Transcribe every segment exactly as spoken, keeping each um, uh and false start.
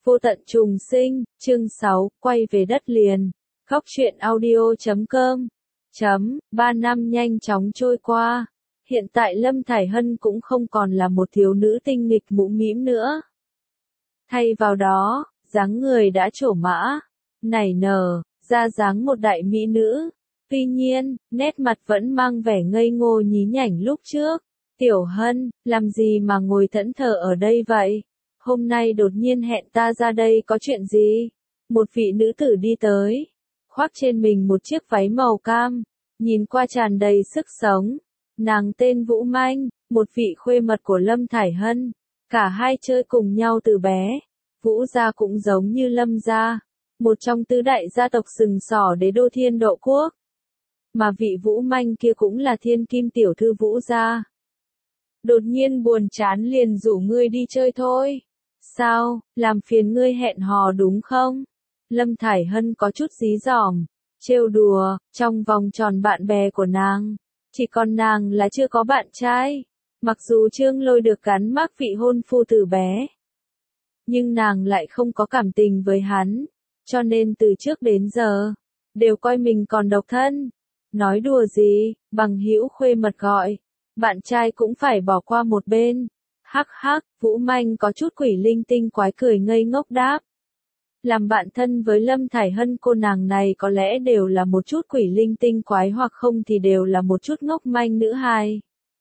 Vô tận trùng sinh, chương sáu, quay về đất liền. Góc truyện audio chấm com. Chấm, ba năm nhanh chóng trôi qua. Hiện tại Lâm Thải Hân cũng không còn là một thiếu nữ tinh nghịch mũm mĩm nữa. Thay vào đó, dáng người đã trổ mã, nảy nở, ra dáng một đại mỹ nữ. Tuy nhiên, nét mặt vẫn mang vẻ ngây ngô nhí nhảnh lúc trước. Tiểu Hân, làm gì mà ngồi thẫn thờ ở đây vậy? Hôm nay đột nhiên hẹn ta ra đây có chuyện gì? Một vị nữ tử đi tới, khoác trên mình một chiếc váy màu cam, nhìn qua tràn đầy sức sống. Nàng tên Vũ Manh, một vị khuê mật của Lâm Thải Hân. Cả hai chơi cùng nhau từ bé. Vũ gia cũng giống như Lâm gia, một trong tứ đại gia tộc sừng sỏ đế đô Thiên Độ Quốc. Mà vị Vũ Manh kia cũng là thiên kim tiểu thư Vũ gia. Đột nhiên buồn chán liền rủ ngươi đi chơi thôi. Sao, làm phiền ngươi hẹn hò đúng không? Lâm Thải Hân có chút dí dỏm, trêu đùa, trong vòng tròn bạn bè của nàng. Chỉ còn nàng là chưa có bạn trai. Mặc dù Trương Lôi được gắn mác vị hôn phu từ bé, nhưng nàng lại không có cảm tình với hắn. Cho nên từ trước đến giờ, đều coi mình còn độc thân. Nói đùa gì, bằng hữu khuê mật gọi, bạn trai cũng phải bỏ qua một bên. Hắc hắc, Vũ Manh có chút quỷ linh tinh quái cười ngây ngốc đáp. Làm bạn thân với Lâm Thải Hân cô nàng này có lẽ đều là một chút quỷ linh tinh quái hoặc không thì đều là một chút ngốc manh nữ hài.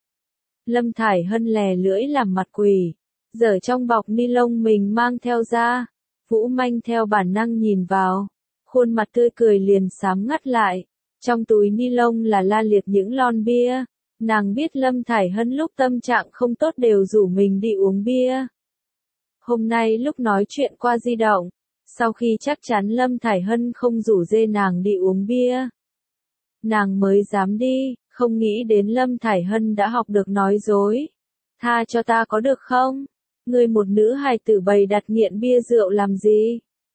Lâm Thải Hân lè lưỡi làm mặt quỷ, giở trong bọc ni lông mình mang theo ra. Vũ Manh theo bản năng nhìn vào, khuôn mặt tươi cười liền sám ngắt lại. Trong túi ni lông là la liệt những lon bia. Nàng biết Lâm Thải Hân lúc tâm trạng không tốt đều rủ mình đi uống bia. Hôm nay lúc nói chuyện qua di động, sau khi chắc chắn Lâm Thải Hân không rủ dê nàng đi uống bia, nàng mới dám đi, không nghĩ đến Lâm Thải Hân đã học được nói dối. Tha cho ta có được không? Ngươi một nữ hài tử bày đặt nghiện bia rượu làm gì?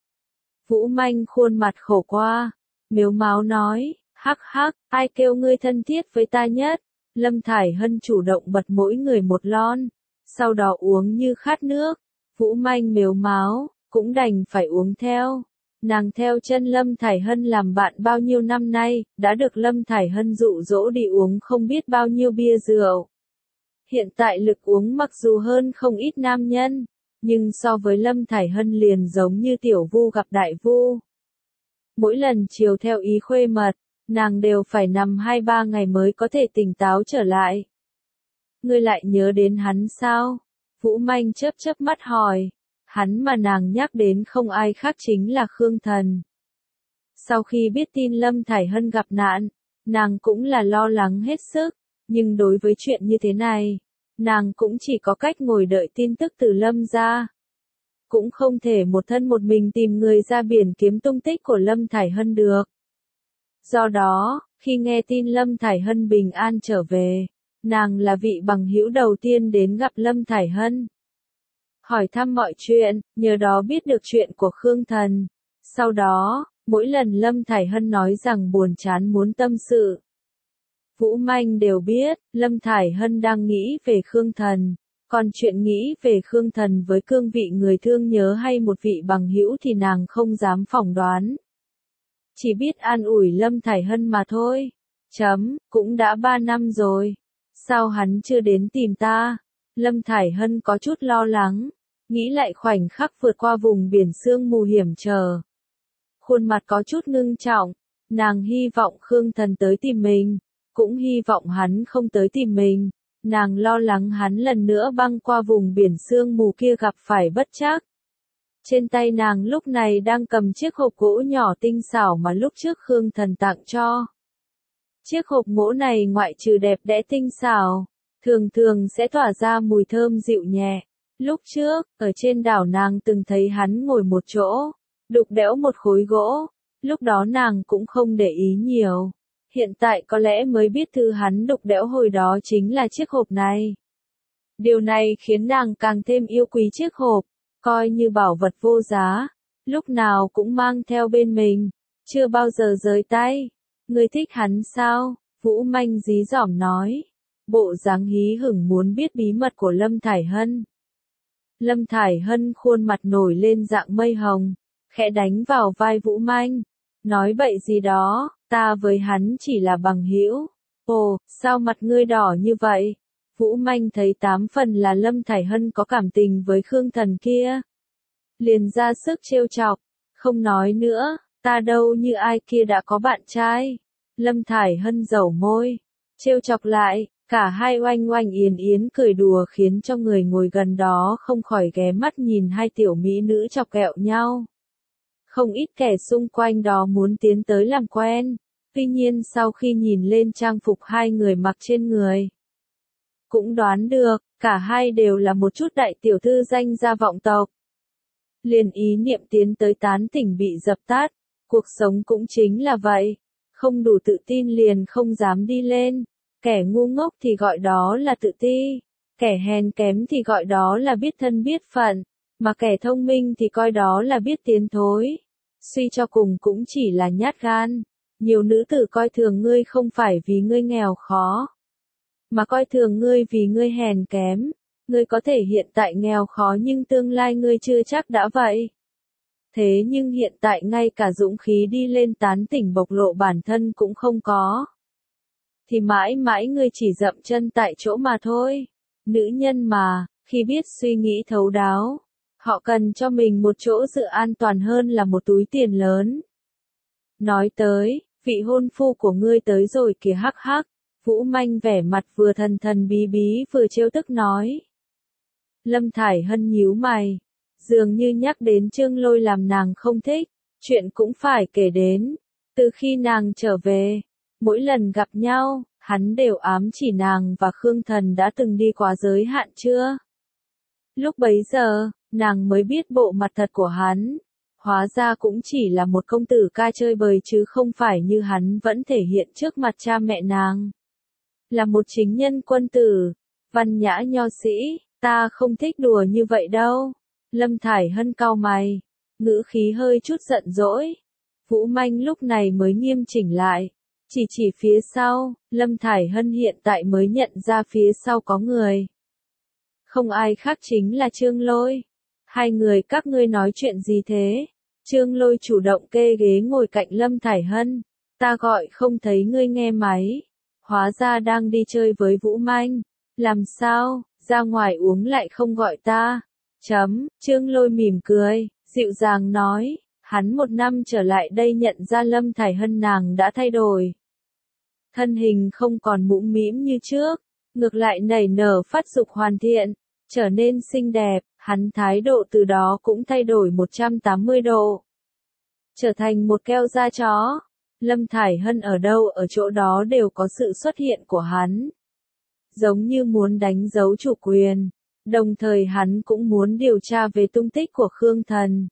Vũ Manh khuôn mặt khổ qua, mếu máo nói, hắc hắc, ai kêu ngươi thân thiết với ta nhất? Lâm Thải Hân chủ động bật mỗi người một lon, sau đó uống như khát nước. Vũ Manh mếu máo, cũng đành phải uống theo. Nàng theo chân Lâm Thải Hân làm bạn bao nhiêu năm nay, đã được Lâm Thải Hân dụ dỗ đi uống không biết bao nhiêu bia rượu. Hiện tại lực uống mặc dù hơn không ít nam nhân, nhưng so với Lâm Thải Hân liền giống như tiểu vu gặp đại vu. Mỗi lần chiều theo ý khuê mật, nàng đều phải nằm hai ba ngày mới có thể tỉnh táo trở lại. Ngươi lại nhớ đến hắn sao? Vũ Manh chớp chớp mắt hỏi. Hắn mà nàng nhắc đến không ai khác chính là Khương Thần. Sau khi biết tin Lâm Thải Hân gặp nạn, nàng cũng là lo lắng hết sức. Nhưng đối với chuyện như thế này, nàng cũng chỉ có cách ngồi đợi tin tức từ Lâm gia. Cũng không thể một thân một mình tìm người ra biển kiếm tung tích của Lâm Thải Hân được. Do đó, khi nghe tin Lâm Thải Hân bình an trở về, nàng là vị bằng hữu đầu tiên đến gặp Lâm Thải Hân. Hỏi thăm mọi chuyện, nhờ đó biết được chuyện của Khương Thần. Sau đó, mỗi lần Lâm Thải Hân nói rằng buồn chán muốn tâm sự, Vũ Manh đều biết, Lâm Thải Hân đang nghĩ về Khương Thần. Còn chuyện nghĩ về Khương Thần với cương vị người thương nhớ hay một vị bằng hữu thì nàng không dám phỏng đoán. Chỉ biết an ủi Lâm Thải Hân mà thôi. Chấm, cũng đã ba năm rồi. Sao hắn chưa đến tìm ta? Lâm Thải Hân có chút lo lắng. Nghĩ lại khoảnh khắc vượt qua vùng biển sương mù hiểm trở. Khuôn mặt có chút ngưng trọng. Nàng hy vọng Khương Thần tới tìm mình. Cũng hy vọng hắn không tới tìm mình. Nàng lo lắng hắn lần nữa băng qua vùng biển sương mù kia gặp phải bất trắc. Trên tay nàng lúc này đang cầm chiếc hộp gỗ nhỏ tinh xảo mà lúc trước Khương Thần tặng cho. Chiếc hộp gỗ này ngoại trừ đẹp đẽ tinh xảo, thường thường sẽ tỏa ra mùi thơm dịu nhẹ. Lúc trước, ở trên đảo nàng từng thấy hắn ngồi một chỗ, đục đẽo một khối gỗ. Lúc đó nàng cũng không để ý nhiều. Hiện tại có lẽ mới biết thứ hắn đục đẽo hồi đó chính là chiếc hộp này. Điều này khiến nàng càng thêm yêu quý chiếc hộp, coi như bảo vật vô giá, lúc nào cũng mang theo bên mình, chưa bao giờ rời tay. Ngươi thích hắn sao? Vũ Manh dí dỏm nói. Bộ dáng hí hửng muốn biết bí mật của Lâm Thải Hân. Lâm Thải Hân khuôn mặt nổi lên dạng mây hồng, khẽ đánh vào vai Vũ Manh, nói bậy gì đó, ta với hắn chỉ là bằng hữu. Ồ, sao mặt ngươi đỏ như vậy? Vũ Manh thấy tám phần là Lâm Thải Hân có cảm tình với Khương Thần kia. Liền ra sức trêu chọc, không nói nữa, ta đâu như ai kia đã có bạn trai. Lâm Thải Hân dẩu môi, trêu chọc lại, cả hai oanh oanh yến yến cười đùa khiến cho người ngồi gần đó không khỏi ghé mắt nhìn hai tiểu mỹ nữ chọc ghẹo nhau. Không ít kẻ xung quanh đó muốn tiến tới làm quen, tuy nhiên sau khi nhìn lên trang phục hai người mặc trên người, cũng đoán được, cả hai đều là một chút đại tiểu thư danh gia vọng tộc. Liền ý niệm tiến tới tán tỉnh bị dập tắt, cuộc sống cũng chính là vậy, không đủ tự tin liền không dám đi lên, kẻ ngu ngốc thì gọi đó là tự ti, kẻ hèn kém thì gọi đó là biết thân biết phận, mà kẻ thông minh thì coi đó là biết tiến thối. Suy cho cùng cũng chỉ là nhát gan, nhiều nữ tử coi thường ngươi không phải vì ngươi nghèo khó, mà coi thường ngươi vì ngươi hèn kém. Ngươi có thể hiện tại nghèo khó nhưng tương lai ngươi chưa chắc đã vậy. Thế nhưng hiện tại ngay cả dũng khí đi lên tán tỉnh bộc lộ bản thân cũng không có. Thì mãi mãi ngươi chỉ dậm chân tại chỗ mà thôi. Nữ nhân mà, khi biết suy nghĩ thấu đáo, họ cần cho mình một chỗ dựa an toàn hơn là một túi tiền lớn. Nói tới, vị hôn phu của ngươi tới rồi kìa hắc hắc. Vũ Manh vẻ mặt vừa thần thần bí bí vừa trêu tức nói. Lâm Thải Hân nhíu mày, dường như nhắc đến Trương Lôi làm nàng không thích, chuyện cũng phải kể đến. Từ khi nàng trở về, mỗi lần gặp nhau, hắn đều ám chỉ nàng và Khương Thần đã từng đi quá giới hạn chưa. Lúc bấy giờ, nàng mới biết bộ mặt thật của hắn, hóa ra cũng chỉ là một công tử ca chơi bời chứ không phải như hắn vẫn thể hiện trước mặt cha mẹ nàng. Là một chính nhân quân tử, văn nhã nho sĩ. Ta không thích đùa như vậy đâu. Lâm Thải Hân cau mày, ngữ khí hơi chút giận dỗi. Vũ Manh lúc này mới nghiêm chỉnh lại, chỉ chỉ phía sau, Lâm Thải Hân hiện tại mới nhận ra phía sau có người. Không ai khác chính là Trương Lôi. Hai người các ngươi nói chuyện gì thế? Trương Lôi chủ động kê ghế ngồi cạnh Lâm Thải Hân. Ta gọi không thấy ngươi nghe máy. Hóa ra đang đi chơi với Vũ Manh. Làm sao? Ra ngoài uống lại không gọi ta. Chấm, Trương Lôi mỉm cười, dịu dàng nói, hắn một năm trở lại đây nhận ra Lâm Thải Hân nàng đã thay đổi. Thân hình không còn mũm mĩm như trước, ngược lại nảy nở phát dục hoàn thiện, trở nên xinh đẹp, hắn thái độ từ đó cũng thay đổi một trăm tám mươi độ. Trở thành một keo da chó, Lâm Thải Hân ở đâu ở chỗ đó đều có sự xuất hiện của hắn. Giống như muốn đánh dấu chủ quyền, đồng thời hắn cũng muốn điều tra về tung tích của Khương Thần.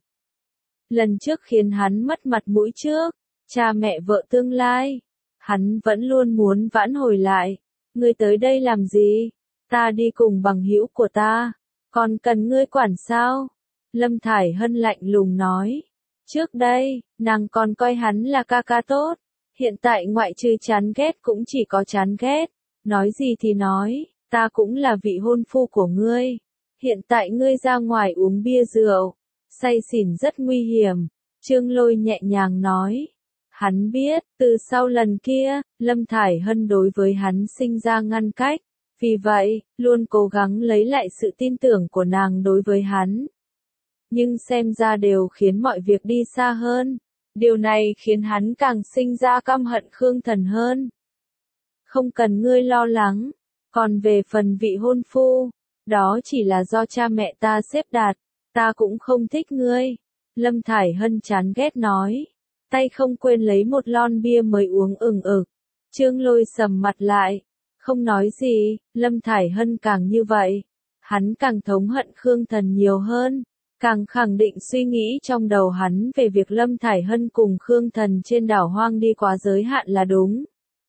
Lần trước khiến hắn mất mặt mũi trước, cha mẹ vợ tương lai, hắn vẫn luôn muốn vãn hồi lại. Ngươi tới đây làm gì? Ta đi cùng bằng hữu của ta, còn cần ngươi quản sao? Lâm Thải Hân lạnh lùng nói. Trước đây, nàng còn coi hắn là ca ca tốt, hiện tại ngoại trừ chán ghét cũng chỉ có chán ghét. Nói gì thì nói, ta cũng là vị hôn phu của ngươi. Hiện tại ngươi ra ngoài uống bia rượu, say xỉn rất nguy hiểm. Trương Lôi nhẹ nhàng nói. Hắn biết, từ sau lần kia, Lâm Thải Hân đối với hắn sinh ra ngăn cách. Vì vậy, luôn cố gắng lấy lại sự tin tưởng của nàng đối với hắn. Nhưng xem ra đều khiến mọi việc đi xa hơn. Điều này khiến hắn càng sinh ra căm hận Khương Thần hơn. Không cần ngươi lo lắng, còn về phần vị hôn phu, đó chỉ là do cha mẹ ta xếp đặt, ta cũng không thích ngươi. Lâm Thải Hân chán ghét nói, tay không quên lấy một lon bia mới uống ừng ực. Trương Lôi sầm mặt lại, không nói gì, Lâm Thải Hân càng như vậy, hắn càng thống hận Khương Thần nhiều hơn, càng khẳng định suy nghĩ trong đầu hắn về việc Lâm Thải Hân cùng Khương Thần trên đảo hoang đi quá giới hạn là đúng.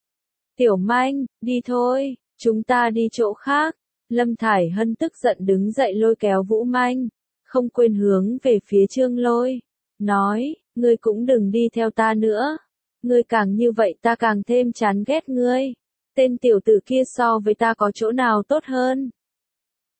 Tiểu Manh, đi thôi, chúng ta đi chỗ khác. Lâm Thải Hân tức giận đứng dậy lôi kéo Vũ Manh, không quên hướng về phía Trương Lôi, nói, ngươi cũng đừng đi theo ta nữa. Ngươi càng như vậy ta càng thêm chán ghét ngươi. Tên tiểu tử kia so với ta có chỗ nào tốt hơn?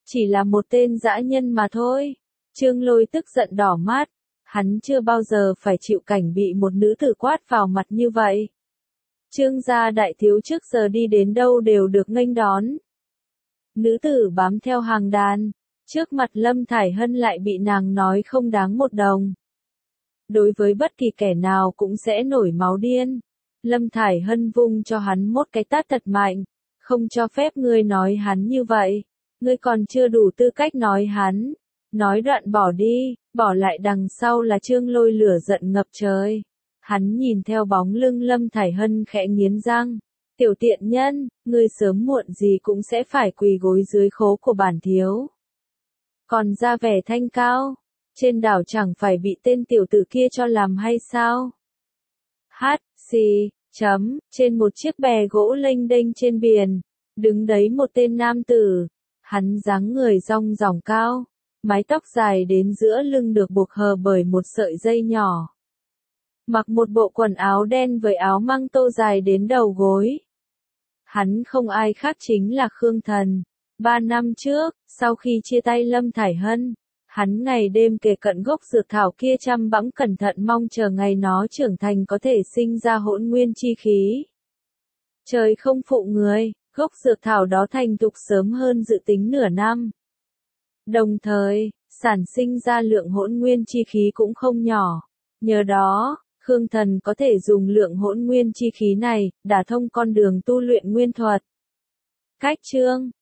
Chỉ là một tên dã nhân mà thôi. Trương Lôi tức giận đỏ mắt. Hắn chưa bao giờ phải chịu cảnh bị một nữ tử quát vào mặt như vậy. Trương gia đại thiếu trước giờ đi đến đâu đều được nghênh đón. Nữ tử bám theo hàng đàn, trước mặt Lâm Thải Hân lại bị nàng nói không đáng một đồng. Đối với bất kỳ kẻ nào cũng sẽ nổi máu điên. Lâm Thải Hân vung cho hắn một cái tát thật mạnh, không cho phép ngươi nói hắn như vậy, ngươi còn chưa đủ tư cách nói hắn. Nói đoạn bỏ đi, bỏ lại đằng sau là Trương Lôi lửa giận ngập trời. Hắn nhìn theo bóng lưng Lâm Thải Hân khẽ nghiến răng. Tiểu tiện nhân, ngươi sớm muộn gì cũng sẽ phải quỳ gối dưới khố của bản thiếu. Còn ra vẻ thanh cao, trên đảo chẳng phải bị tên tiểu tử kia cho làm hay sao? Hát, xì, chấm, trên một chiếc bè gỗ lênh đênh trên biển, đứng đấy một tên nam tử. Hắn dáng người rong ròng cao, mái tóc dài đến giữa lưng được buộc hờ bởi một sợi dây nhỏ. Mặc một bộ quần áo đen với áo măng tô dài đến đầu gối. Hắn không ai khác chính là Khương Thần. Ba năm trước, sau khi chia tay Lâm Thải Hân, hắn ngày đêm kề cận gốc dược thảo kia chăm bẵm cẩn thận mong chờ ngày nó trưởng thành có thể sinh ra hỗn nguyên chi khí. Trời không phụ người, gốc dược thảo đó thành thục sớm hơn dự tính nửa năm. Đồng thời, sản sinh ra lượng hỗn nguyên chi khí cũng không nhỏ. Nhờ đó, Khương Thần có thể dùng lượng hỗn nguyên chi khí này, đả thông con đường tu luyện nguyên thuật. Cách chương